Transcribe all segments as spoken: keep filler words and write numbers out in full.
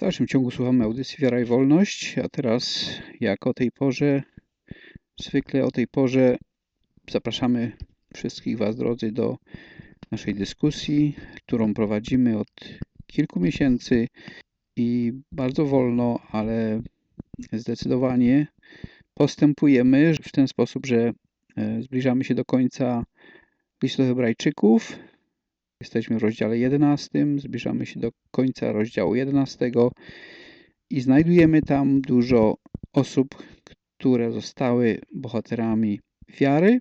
dalszym ciągu słuchamy audycji Wiara i Wolność, a teraz jak o tej porze, zwykle o tej porze zapraszamy wszystkich Was, drodzy, do naszej dyskusji, którą prowadzimy od kilku miesięcy i bardzo wolno, ale zdecydowanie postępujemy w ten sposób, że zbliżamy się do końca listu do Hebrajczyków. Jesteśmy w rozdziale jedenastym, zbliżamy się do końca rozdziału jedenastego i znajdujemy tam dużo osób, które zostały bohaterami wiary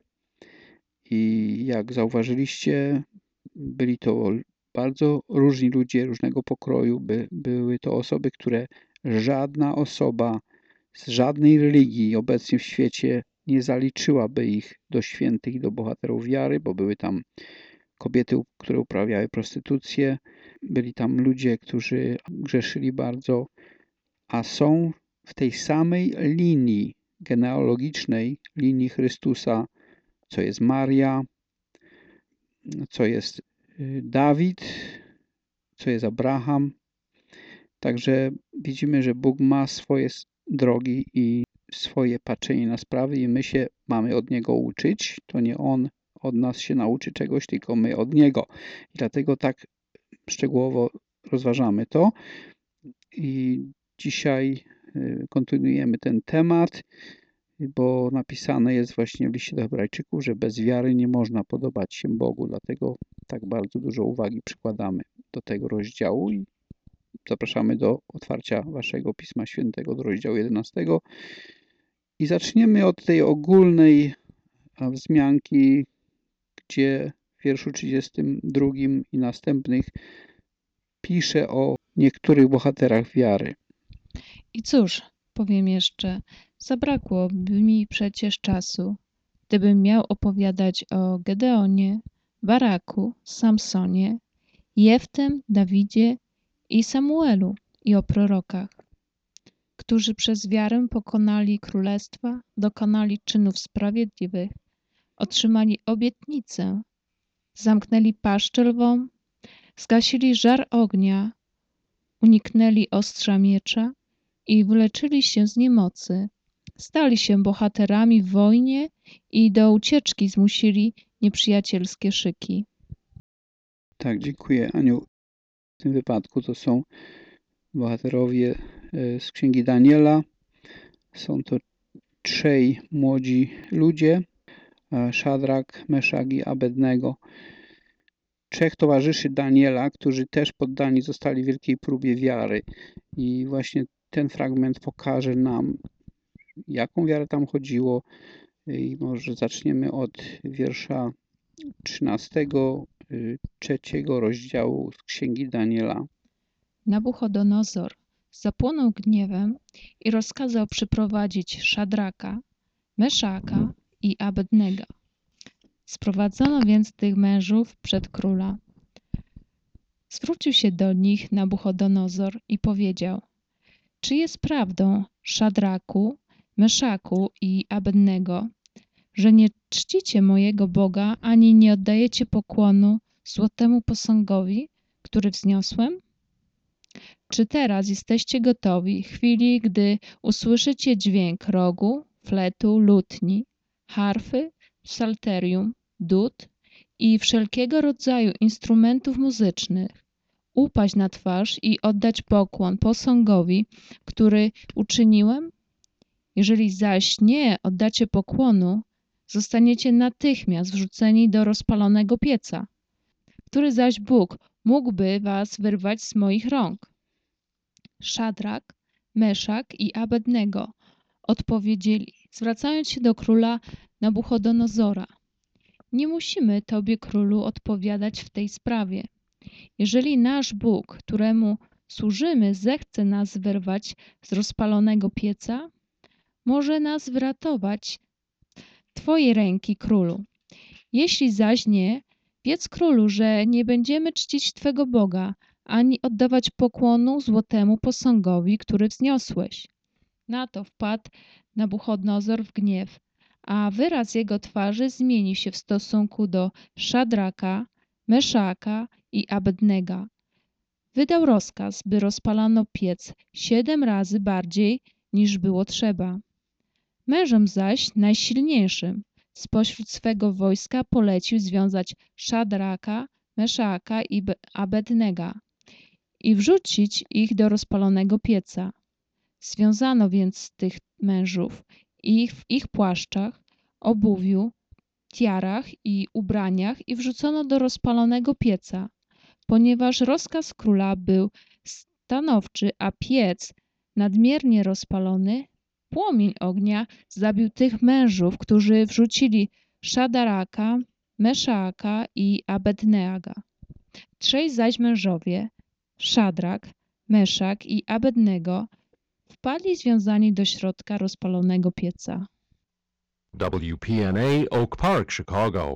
i jak zauważyliście, byli to bardzo różni ludzie, różnego pokroju. By, były to osoby, które żadna osoba z żadnej religii obecnie w świecie nie zaliczyłaby ich do świętych i do bohaterów wiary, bo były tam kobiety, które uprawiały prostytucję, byli tam ludzie, którzy grzeszyli bardzo, a są w tej samej linii genealogicznej, linii Chrystusa, co jest Maria, co jest Dawid, co jest Abraham. Także widzimy, że Bóg ma swoje drogi i swoje patrzenie na sprawy i my się mamy od Niego uczyć. To nie On od nas się nauczy czegoś, tylko my od Niego. I dlatego tak szczegółowo rozważamy to. I dzisiaj kontynuujemy ten temat, bo napisane jest właśnie w liście do Hebrajczyków, że bez wiary nie można podobać się Bogu. Dlatego tak bardzo dużo uwagi przykładamy do tego rozdziału i zapraszamy do otwarcia Waszego Pisma Świętego do rozdziału jedenastego. I zaczniemy od tej ogólnej wzmianki, gdzie w wierszu trzydziestym drugim i następnych pisze o niektórych bohaterach wiary. I cóż, powiem jeszcze, zabrakłoby mi przecież czasu, gdybym miał opowiadać o Gedeonie, Baraku, Samsonie, Jeftem, Dawidzie i Samuelu i o prorokach, którzy przez wiarę pokonali królestwa, dokonali czynów sprawiedliwych, otrzymali obietnicę, zamknęli paszczę lwom, zgasili żar ognia, uniknęli ostrza miecza i wyleczyli się z niemocy, stali się bohaterami w wojnie i do ucieczki zmusili nieprzyjacielskie szyki. Tak, dziękuję, Aniu. W tym wypadku to są bohaterowie z Księgi Daniela. Są to trzej młodzi ludzie, Szadrak, Meszak i Abednego. Trzech towarzyszy Daniela, którzy też poddani zostali wielkiej próbie wiary. I właśnie ten fragment pokaże nam, jaką wiarę tam chodziło. I może zaczniemy od wiersza trzynastego, trzeciego rozdziału z Księgi Daniela. Nabuchodonozor zapłonął gniewem i rozkazał przyprowadzić Szadraka, Meszaka i Abednego. Sprowadzono więc tych mężów przed króla. Zwrócił się do nich Nabuchodonozor i powiedział: czy jest prawdą, Szadraku, Meszaku i Abednego, że nie czcicie mojego Boga, ani nie oddajecie pokłonu złotemu posągowi, który wzniosłem? Czy teraz jesteście gotowi, w chwili, gdy usłyszycie dźwięk rogu, fletu, lutni, harfy, psalterium, dud i wszelkiego rodzaju instrumentów muzycznych, upaść na twarz i oddać pokłon posągowi, który uczyniłem? Jeżeli zaś nie oddacie pokłonu, zostaniecie natychmiast wrzuceni do rozpalonego pieca, który zaś Bóg mógłby was wyrwać z moich rąk. Szadrak, Meszak i Abednego odpowiedzieli, zwracając się do króla Nabuchodonozora: nie musimy tobie, królu, odpowiadać w tej sprawie. Jeżeli nasz Bóg, któremu służymy, zechce nas wyrwać z rozpalonego pieca, może nas wyratować twojej ręki, królu. Jeśli zaś nie, wiedz, królu, że nie będziemy czcić twego Boga, ani oddawać pokłonu złotemu posągowi, który wzniosłeś. Na to wpadł Nabuchodonozor w gniew, a wyraz jego twarzy zmienił się w stosunku do Szadraka, Meszaka i Abednego. wydał rozkaz, by rozpalano piec siedem razy bardziej niż było trzeba. Mężom zaś najsilniejszym spośród swego wojska polecił związać Szadraka, Meszaka i Abednego i wrzucić ich do rozpalonego pieca. Związano więc tych mężów ich w ich płaszczach, obuwiu, tiarach i ubraniach i wrzucono do rozpalonego pieca, ponieważ rozkaz króla był stanowczy, a piec nadmiernie rozpalony. Płomień ognia zabił tych mężów, którzy wrzucili Szadraka, Meszaka i Abednego. Trzej zaś mężowie, Szadrak, Meszak i Abednego, wpadli związani do środka rozpalonego pieca. W P N A, Oak Park, Chicago.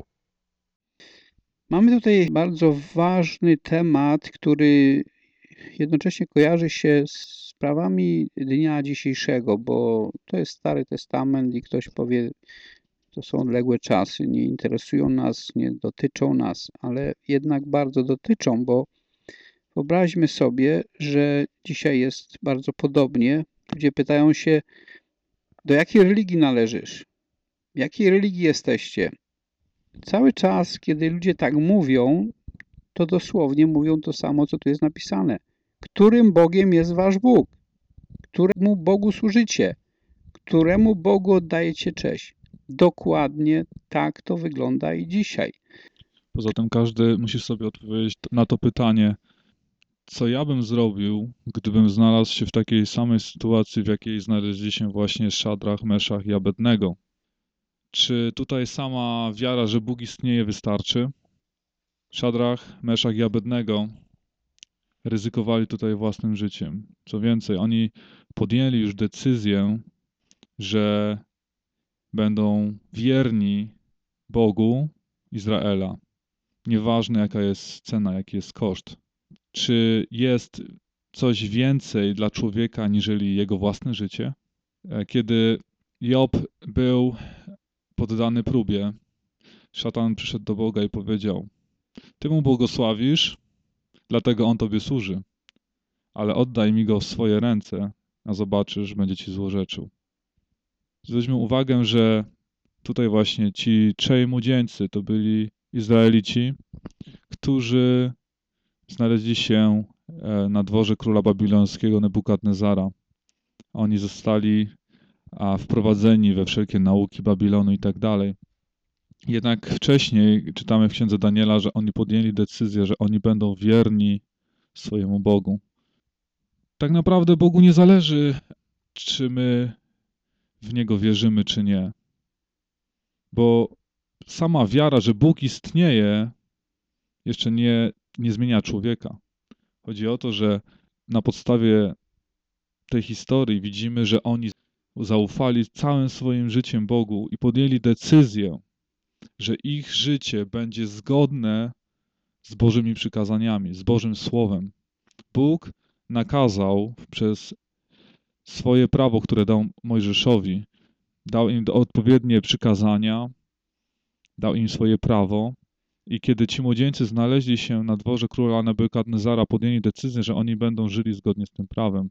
Mamy tutaj bardzo ważny temat, który jednocześnie kojarzy się z sprawami dnia dzisiejszego, bo to jest Stary Testament i ktoś powie, to są odległe czasy, nie interesują nas, nie dotyczą nas, ale jednak bardzo dotyczą, bo wyobraźmy sobie, że dzisiaj jest bardzo podobnie. Ludzie pytają się, do jakiej religii należysz? W jakiej religii jesteście? Cały czas, kiedy ludzie tak mówią, to dosłownie mówią to samo, co tu jest napisane. Którym Bogiem jest wasz Bóg? Któremu Bogu służycie? Któremu Bogu oddajecie cześć? Dokładnie tak to wygląda i dzisiaj. Poza tym każdy musi sobie odpowiedzieć na to pytanie, co ja bym zrobił, gdybym znalazł się w takiej samej sytuacji, w jakiej znaleźli się właśnie Szadrach, Meszach i Abednego. Czy tutaj sama wiara, że Bóg istnieje, wystarczy? Szadrach, Meszach i Abednego ryzykowali tutaj własnym życiem. Co więcej, oni podjęli już decyzję, że będą wierni Bogu Izraela. Nieważne, jaka jest cena, jaki jest koszt. Czy jest coś więcej dla człowieka, aniżeli jego własne życie? Kiedy Job był poddany próbie, szatan przyszedł do Boga i powiedział: Ty mu błogosławisz, dlatego on tobie służy, ale oddaj mi go w swoje ręce, a zobaczysz, będzie ci złorzeczył. Zwróćmy uwagę, że tutaj właśnie ci trzej młodzieńcy to byli Izraelici, którzy znaleźli się na dworze króla babilońskiego Nebukadnezara. Oni zostali wprowadzeni we wszelkie nauki Babilonu i tak dalej. Jednak wcześniej czytamy w księdze Daniela, że oni podjęli decyzję, że oni będą wierni swojemu Bogu. Tak naprawdę Bogu nie zależy, czy my w Niego wierzymy, czy nie. Bo sama wiara, że Bóg istnieje, jeszcze nie, nie zmienia człowieka. Chodzi o to, że na podstawie tej historii widzimy, że oni zaufali całym swoim życiem Bogu i podjęli decyzję, że ich życie będzie zgodne z Bożymi przykazaniami, z Bożym Słowem. Bóg nakazał przez swoje prawo, które dał Mojżeszowi, dał im odpowiednie przykazania, dał im swoje prawo i kiedy ci młodzieńcy znaleźli się na dworze króla Nebukadnezara, podjęli decyzję, że oni będą żyli zgodnie z tym prawem.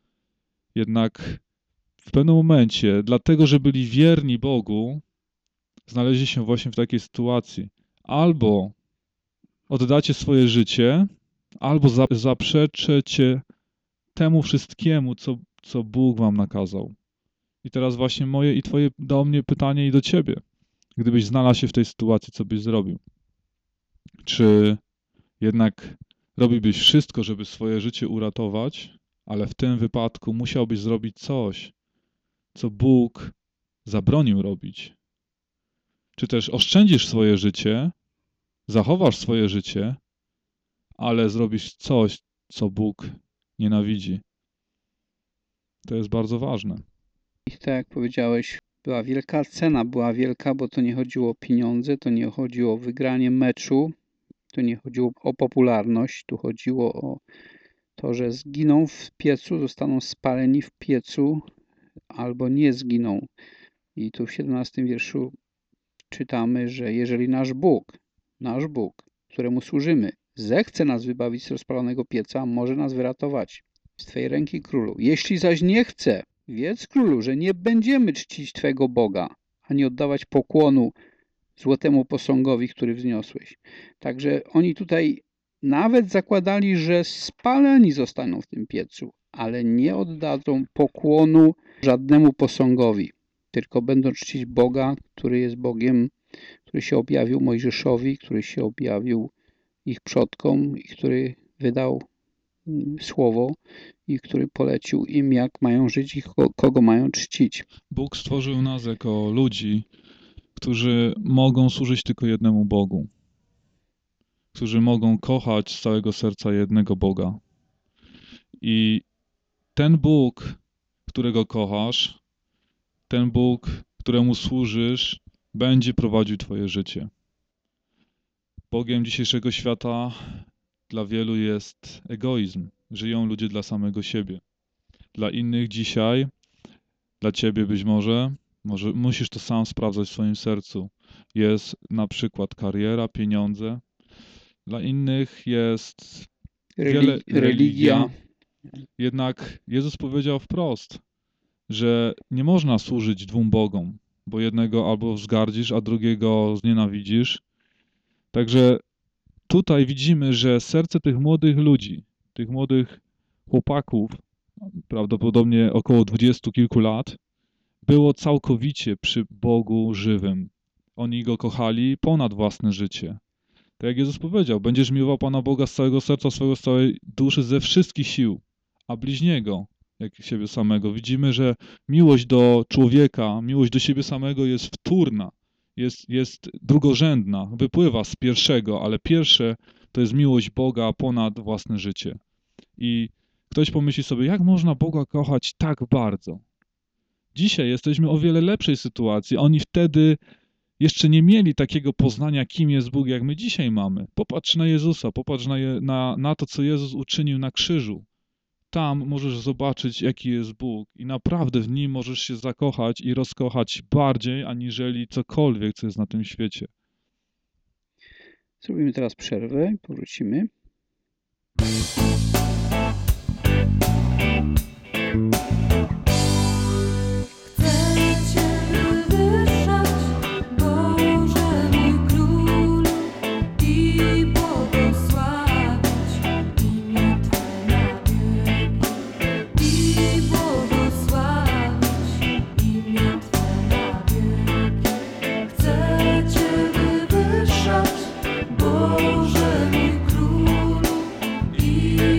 Jednak w pewnym momencie, dlatego że byli wierni Bogu, znaleźli się właśnie w takiej sytuacji. Albo oddacie swoje życie, albo zaprzeczecie temu wszystkiemu, co, co Bóg wam nakazał. I teraz właśnie moje i twoje do mnie pytanie i do ciebie. Gdybyś znalazł się w tej sytuacji, co byś zrobił? Czy jednak robiłbyś wszystko, żeby swoje życie uratować, ale w tym wypadku musiałbyś zrobić coś, co Bóg zabronił robić? Czy też oszczędzisz swoje życie, zachowasz swoje życie, ale zrobisz coś, co Bóg nienawidzi? To jest bardzo ważne. I tak jak powiedziałeś, była wielka cena, była wielka, bo to nie chodziło o pieniądze, to nie chodziło o wygranie meczu, to nie chodziło o popularność, tu chodziło o to, że zginą w piecu, zostaną spaleni w piecu albo nie zginą. I tu w siedemnastym wierszu czytamy, że jeżeli nasz Bóg, nasz Bóg, któremu służymy, zechce nas wybawić z rozpalonego pieca, może nas wyratować z Twej ręki, królu. Jeśli zaś nie chce, wiedz, królu, że nie będziemy czcić Twego Boga, ani oddawać pokłonu złotemu posągowi, który wzniosłeś. Także oni tutaj nawet zakładali, że spaleni zostaną w tym piecu, ale nie oddadzą pokłonu żadnemu posągowi, tylko będą czcić Boga, który jest Bogiem, który się objawił Mojżeszowi, który się objawił ich przodkom i który wydał słowo i który polecił im, jak mają żyć i kogo mają czcić. Bóg stworzył nas jako ludzi, którzy mogą służyć tylko jednemu Bogu, którzy mogą kochać z całego serca jednego Boga. I ten Bóg, którego kochasz, ten Bóg, któremu służysz, będzie prowadził Twoje życie. Bogiem dzisiejszego świata dla wielu jest egoizm. Żyją ludzie dla samego siebie. Dla innych dzisiaj, dla Ciebie być może, może musisz to sam sprawdzać w swoim sercu. Jest na przykład kariera, pieniądze. Dla innych jest wiele, Religi- religia. Jednak Jezus powiedział wprost, że nie można służyć dwóm Bogom, bo jednego albo wzgardzisz, a drugiego znienawidzisz. Także tutaj widzimy, że serce tych młodych ludzi, tych młodych chłopaków, prawdopodobnie około dwudziestu kilku lat, było całkowicie przy Bogu żywym. Oni Go kochali ponad własne życie. Tak jak Jezus powiedział, będziesz miłował Pana Boga z całego serca swojego, z całej duszy, ze wszystkich sił, a bliźniego jak siebie samego. Widzimy, że miłość do człowieka, miłość do siebie samego jest wtórna, jest, jest drugorzędna, wypływa z pierwszego, ale pierwsze to jest miłość Boga ponad własne życie. I ktoś pomyśli sobie, jak można Boga kochać tak bardzo? Dzisiaj jesteśmy o wiele lepszej sytuacji. Oni wtedy jeszcze nie mieli takiego poznania, kim jest Bóg, jak my dzisiaj mamy. Popatrz na Jezusa, popatrz na, je, na, na to, co Jezus uczynił na krzyżu. Tam możesz zobaczyć, jaki jest Bóg i naprawdę w Nim możesz się zakochać i rozkochać bardziej, aniżeli cokolwiek, co jest na tym świecie. Zrobimy teraz przerwę i powrócimy. Boże mój królu i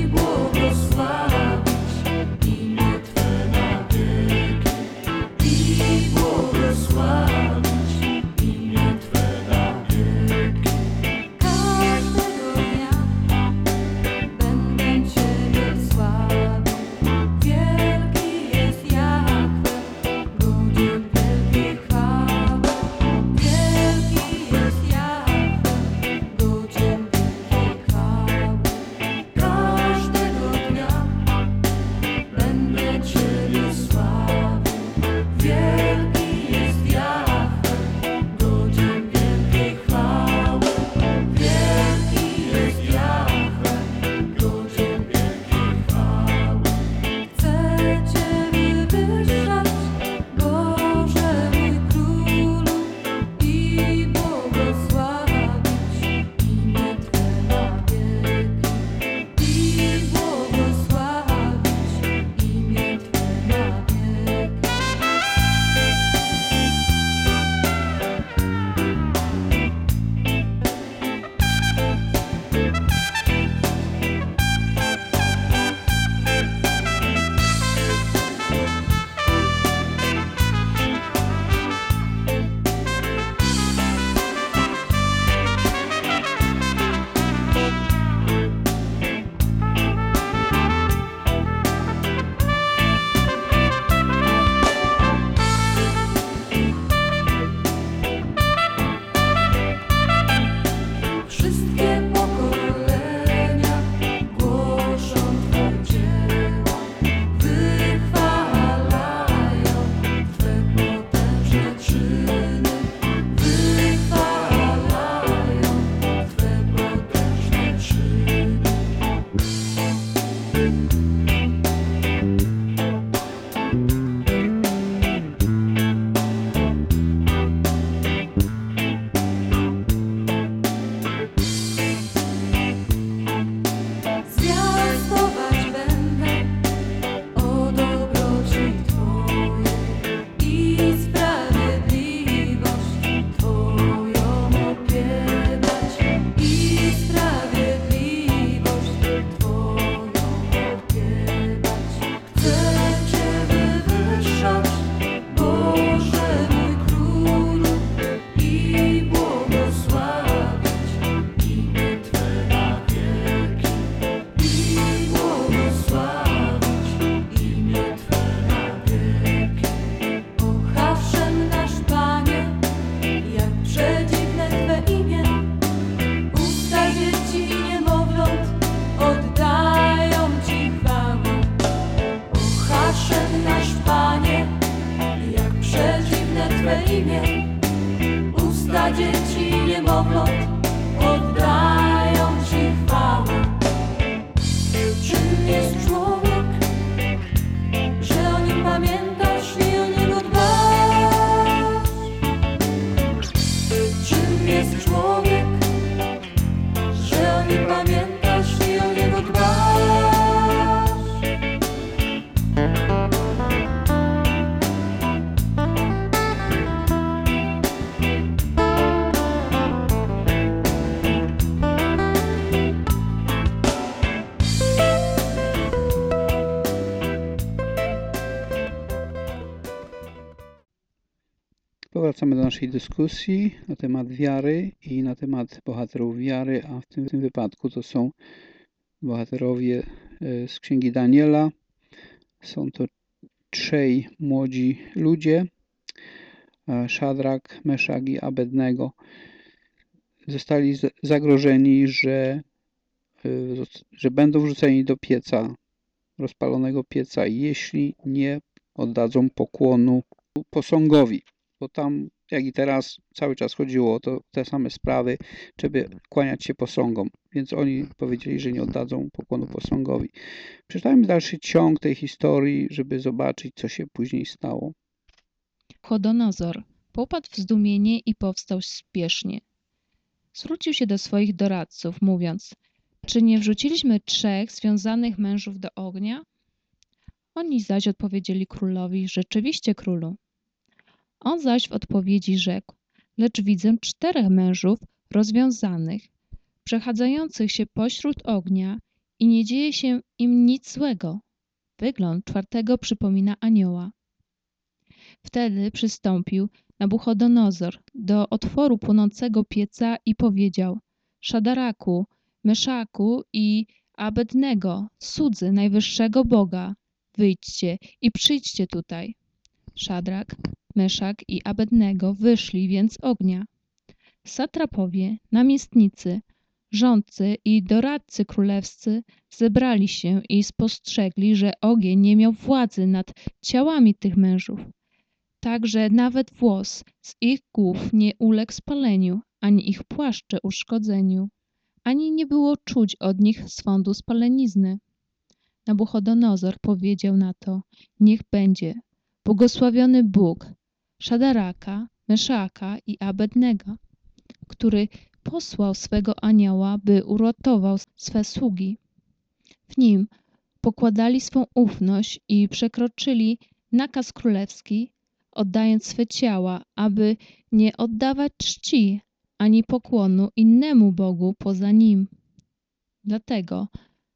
imię. Usta dzieci niemowląt oddają Ci chwałę. Czym jest człowiek, że o nim pamiętasz i o niego dbasz? Czym jest człowiek, że o nim pamiętasz i o niego dbasz? Powracamy do naszej dyskusji na temat wiary i na temat bohaterów wiary, a w tym, w tym wypadku to są bohaterowie e, z Księgi Daniela. Są to trzej młodzi ludzie, e, Szadrak, Meszak i Abednego. Zostali z- zagrożeni, że, e, zoc- że będą wrzuceni do pieca, rozpalonego pieca, jeśli nie oddadzą pokłonu posągowi. Bo tam, jak i teraz, cały czas chodziło o to, te same sprawy, żeby kłaniać się posągom. Więc oni powiedzieli, że nie oddadzą pokłonu posągowi. Przeczytajmy dalszy ciąg tej historii, żeby zobaczyć, co się później stało. Nabuchodonozor popadł w zdumienie i powstał spiesznie. Zwrócił się do swoich doradców, mówiąc: czy nie wrzuciliśmy trzech związanych mężów do ognia? Oni zaś odpowiedzieli królowi: rzeczywiście, królu. On zaś w odpowiedzi rzekł: lecz widzę czterech mężów rozwiązanych, przechadzających się pośród ognia i nie dzieje się im nic złego. Wygląd czwartego przypomina anioła. Wtedy przystąpił Nabuchodonozor do otworu płonącego pieca i powiedział: Szadaraku, Meszaku i Abednego, cudzy najwyższego Boga, wyjdźcie i przyjdźcie tutaj. Szadrak, Meszak i Abednego wyszli więc z ognia. Satrapowie, namiestnicy, rządcy i doradcy królewscy zebrali się i spostrzegli, że ogień nie miał władzy nad ciałami tych mężów. Tak, że nawet włos z ich głów nie uległ spaleniu, ani ich płaszcze uszkodzeniu, ani nie było czuć od nich swądu spalenizny. Nabuchodonozor powiedział na to: niech będzie błogosławiony Bóg Szadaraka, Meszaka i Abednego, który posłał swego anioła, by uratował swe sługi. W nim pokładali swą ufność i przekroczyli nakaz królewski, oddając swe ciała, aby nie oddawać czci ani pokłonu innemu Bogu poza nim. Dlatego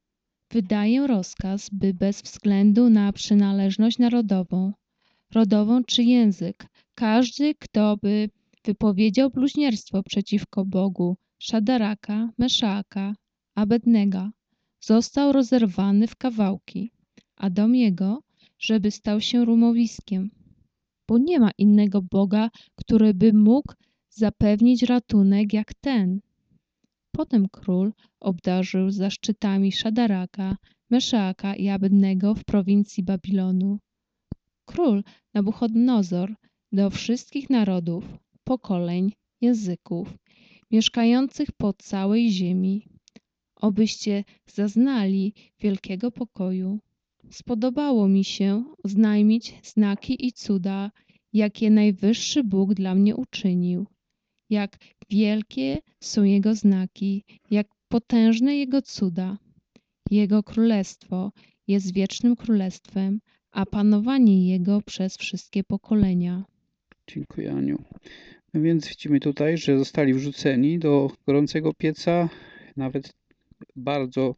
wydaję rozkaz, by bez względu na przynależność narodową, rodową czy język, każdy, kto by wypowiedział bluźnierstwo przeciwko Bogu Szadaraka, Meszaka, Abednego, został rozerwany w kawałki, a dom jego, żeby stał się rumowiskiem. Bo nie ma innego Boga, który by mógł zapewnić ratunek jak ten. Potem król obdarzył zaszczytami Szadaraka, Meszaka i Abednego w prowincji Babilonu. Król Nabuchodonozor do wszystkich narodów, pokoleń, języków, mieszkających po całej ziemi, obyście zaznali wielkiego pokoju. Spodobało mi się oznajmić znaki i cuda, jakie najwyższy Bóg dla mnie uczynił. Jak wielkie są Jego znaki, jak potężne Jego cuda. Jego królestwo jest wiecznym królestwem, a panowanie Jego przez wszystkie pokolenia. Dziękuję, Aniu. No więc widzimy tutaj, że zostali wrzuceni do gorącego pieca, nawet bardzo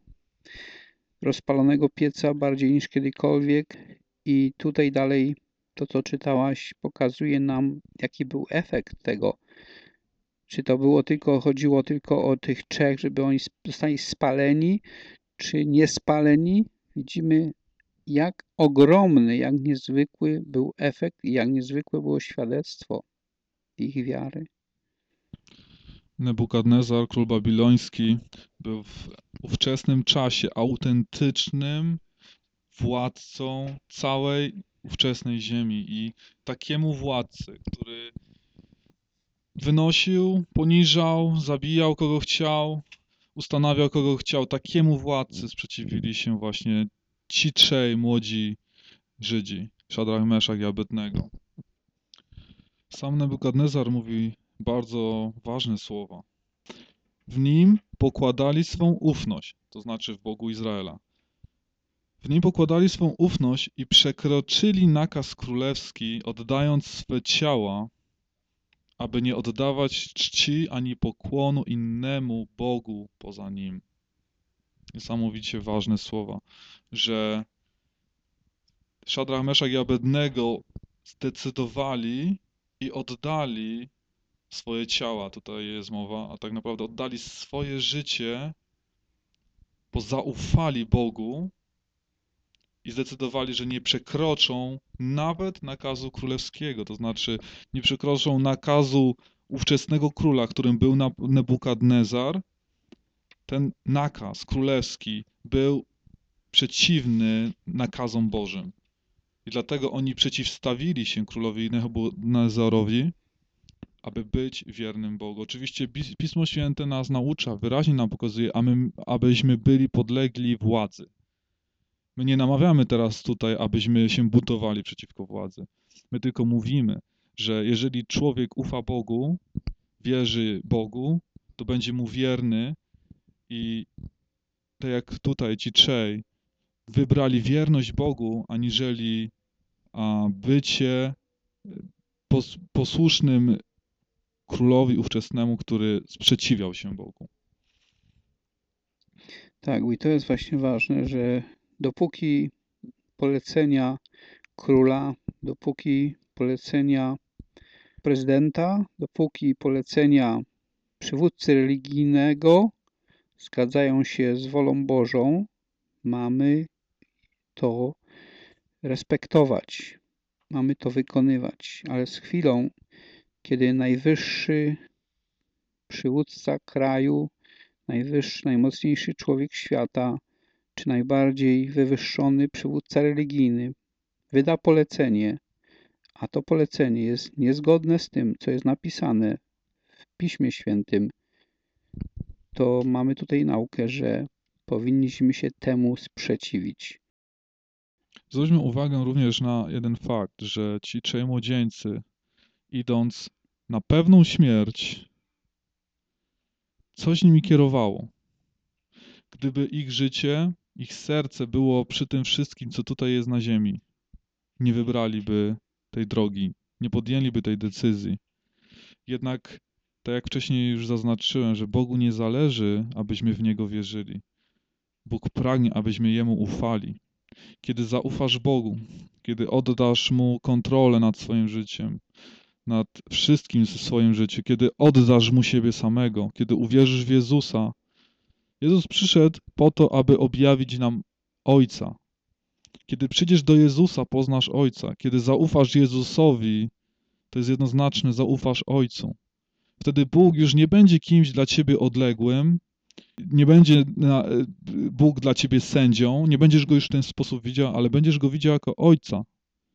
rozpalonego pieca, bardziej niż kiedykolwiek. I tutaj dalej to, co czytałaś, pokazuje nam, jaki był efekt tego. Czy to było tylko, chodziło tylko o tych trzech, żeby oni zostali spaleni, czy nie spaleni? Widzimy, jak ogromny, jak niezwykły był efekt i jak niezwykłe było świadectwo ich wiary. Nebukadnezar, król babiloński, był w ówczesnym czasie autentycznym władcą całej ówczesnej ziemi i takiemu władcy, który wynosił, poniżał, zabijał kogo chciał, ustanawiał kogo chciał, takiemu władcy sprzeciwili się właśnie ci trzej młodzi Żydzi, Szadrach, Meszach i Abednego. Sam Nebukadnezar mówi bardzo ważne słowa. W nim pokładali swą ufność, to znaczy w Bogu Izraela. W nim pokładali swą ufność i przekroczyli nakaz królewski, oddając swe ciała, aby nie oddawać czci ani pokłonu innemu Bogu poza nim. Niesamowicie ważne słowa, że Szadrach, Meszach i Abednego zdecydowali i oddali swoje ciała, tutaj jest mowa, a tak naprawdę oddali swoje życie, bo zaufali Bogu i zdecydowali, że nie przekroczą nawet nakazu królewskiego, to znaczy nie przekroczą nakazu ówczesnego króla, którym był Nebukadnezar. Ten nakaz królewski był przeciwny nakazom Bożym. I dlatego oni przeciwstawili się królowi Nebukadnezarowi, aby być wiernym Bogu. Oczywiście Pismo Święte nas naucza, wyraźnie nam pokazuje, abyśmy byli podlegli władzy. My nie namawiamy teraz tutaj, abyśmy się buntowali przeciwko władzy. My tylko mówimy, że jeżeli człowiek ufa Bogu, wierzy Bogu, to będzie mu wierny i tak jak tutaj ci trzej wybrali wierność Bogu, aniżeli a, bycie pos, posłusznym królowi ówczesnemu, który sprzeciwiał się Bogu. Tak, i to jest właśnie ważne, że dopóki polecenia króla, dopóki polecenia prezydenta, dopóki polecenia przywódcy religijnego zgadzają się z wolą Bożą, mamy to respektować, mamy to wykonywać, ale z chwilą, kiedy najwyższy przywódca kraju, najwyższy, najmocniejszy człowiek świata, czy najbardziej wywyższony przywódca religijny wyda polecenie, a to polecenie jest niezgodne z tym, co jest napisane w Piśmie Świętym, to mamy tutaj naukę, że powinniśmy się temu sprzeciwić. Zwróćmy uwagę również na jeden fakt, że ci trzej młodzieńcy, idąc na pewną śmierć, coś nimi kierowało. Gdyby ich życie, ich serce było przy tym wszystkim, co tutaj jest na ziemi, nie wybraliby tej drogi, nie podjęliby tej decyzji. Jednak, tak jak wcześniej już zaznaczyłem, że Bogu nie zależy, abyśmy w Niego wierzyli. Bóg pragnie, abyśmy Jemu ufali. Kiedy zaufasz Bogu, kiedy oddasz Mu kontrolę nad swoim życiem, nad wszystkim w swoim życiu, kiedy oddasz Mu siebie samego, kiedy uwierzysz w Jezusa. Jezus przyszedł po to, aby objawić nam Ojca. Kiedy przyjdziesz do Jezusa, poznasz Ojca. Kiedy zaufasz Jezusowi, to jest jednoznaczne, zaufasz Ojcu. Wtedy Bóg już nie będzie kimś dla ciebie odległym, nie będzie Bóg dla ciebie sędzią, nie będziesz Go już w ten sposób widział, ale będziesz Go widział jako Ojca.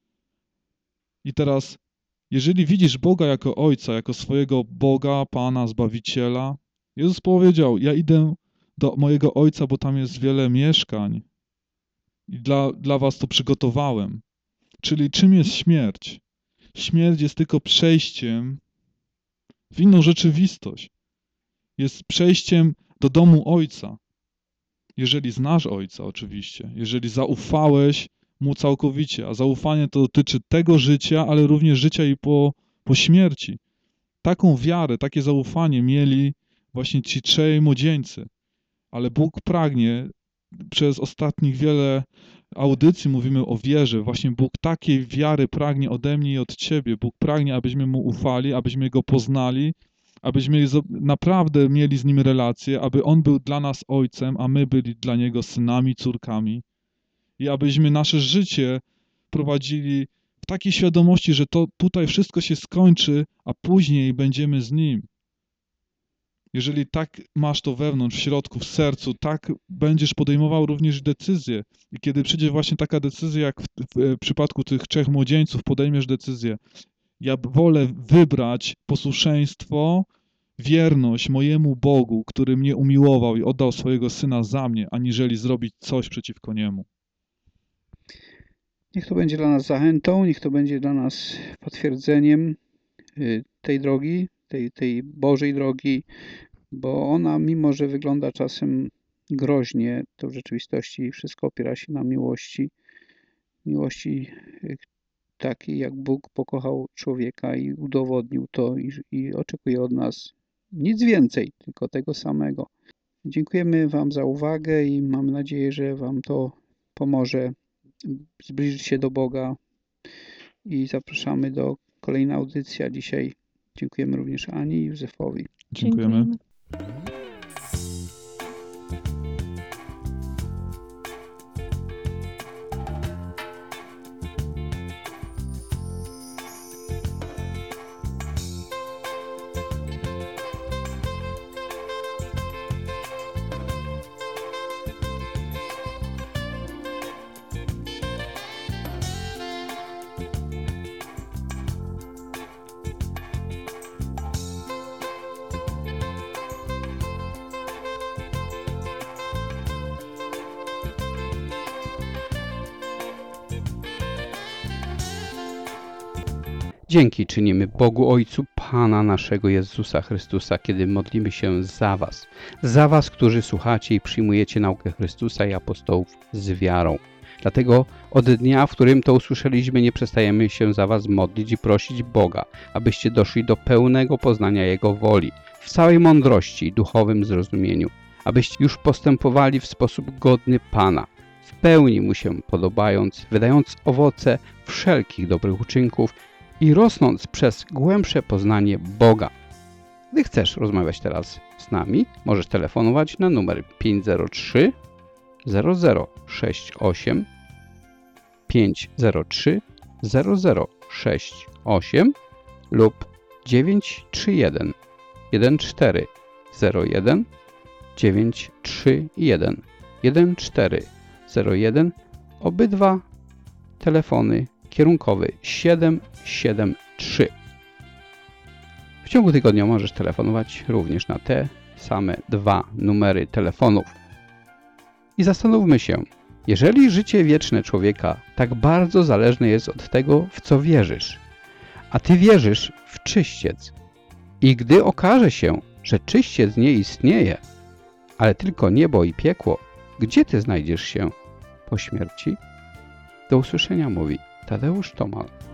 I teraz, jeżeli widzisz Boga jako Ojca, jako swojego Boga, Pana, Zbawiciela, Jezus powiedział, ja idę do mojego Ojca, bo tam jest wiele mieszkań i dla, dla was to przygotowałem. Czyli czym jest śmierć? Śmierć jest tylko przejściem w inną rzeczywistość. Jest przejściem do domu Ojca. Jeżeli znasz Ojca oczywiście, jeżeli zaufałeś Mu całkowicie, a zaufanie to dotyczy tego życia, ale również życia i po, po śmierci. Taką wiarę, takie zaufanie mieli właśnie ci trzej młodzieńcy. Ale Bóg pragnie, przez ostatnich wiele audycji mówimy o wierze, właśnie Bóg takiej wiary pragnie ode mnie i od Ciebie. Bóg pragnie, abyśmy Mu ufali, abyśmy Go poznali, abyśmy naprawdę mieli z Nim relację, aby On był dla nas Ojcem, a my byli dla Niego synami, córkami. I abyśmy nasze życie prowadzili w takiej świadomości, że to tutaj wszystko się skończy, a później będziemy z Nim. jeżeli tak masz to wewnątrz, w środku, w sercu, tak będziesz podejmował również decyzje. I kiedy przyjdzie właśnie taka decyzja, jak w, w, w przypadku tych trzech młodzieńców, podejmiesz decyzję. Ja wolę wybrać posłuszeństwo, wierność mojemu Bogu, który mnie umiłował i oddał swojego Syna za mnie, aniżeli zrobić coś przeciwko Niemu. Niech to będzie dla nas zachętą, niech to będzie dla nas potwierdzeniem tej drogi, tej, tej Bożej drogi, bo ona, mimo że wygląda czasem groźnie, to w rzeczywistości wszystko opiera się na miłości. Miłości takiej, jak Bóg pokochał człowieka i udowodnił to i, i oczekuje od nas nic więcej, tylko tego samego. Dziękujemy Wam za uwagę i mam nadzieję, że Wam to pomoże zbliżyć się do Boga i zapraszamy do kolejnej audycji. A dzisiaj dziękujemy również Ani i Józefowi. Dziękujemy. Dzięki czynimy Bogu Ojcu Pana naszego Jezusa Chrystusa, kiedy modlimy się za Was. Za Was, którzy słuchacie i przyjmujecie naukę Chrystusa i apostołów z wiarą. Dlatego od dnia, w którym to usłyszeliśmy, nie przestajemy się za Was modlić i prosić Boga, abyście doszli do pełnego poznania Jego woli, w całej mądrości i duchowym zrozumieniu, abyście już postępowali w sposób godny Pana, w pełni Mu się podobając, wydając owoce wszelkich dobrych uczynków i rosnąc przez głębsze poznanie Boga. Gdy chcesz rozmawiać teraz z nami, możesz telefonować na numer pięć zero trzy zero zero sześć osiem pięć zero trzy zero zero sześć osiem lub dziewięć trzy jeden jeden cztery zero jeden dziewięć trzy jeden jeden cztery zero jeden. Obydwa telefony kierunkowy siedem siedem trzy. W ciągu tygodnia możesz telefonować również na te same dwa numery telefonów. I zastanówmy się, jeżeli życie wieczne człowieka tak bardzo zależne jest od tego, w co wierzysz, a Ty wierzysz w czyściec i gdy okaże się, że czyściec nie istnieje, ale tylko niebo i piekło, gdzie Ty znajdziesz się po śmierci? Do usłyszenia mówi Tadeusz Tomal.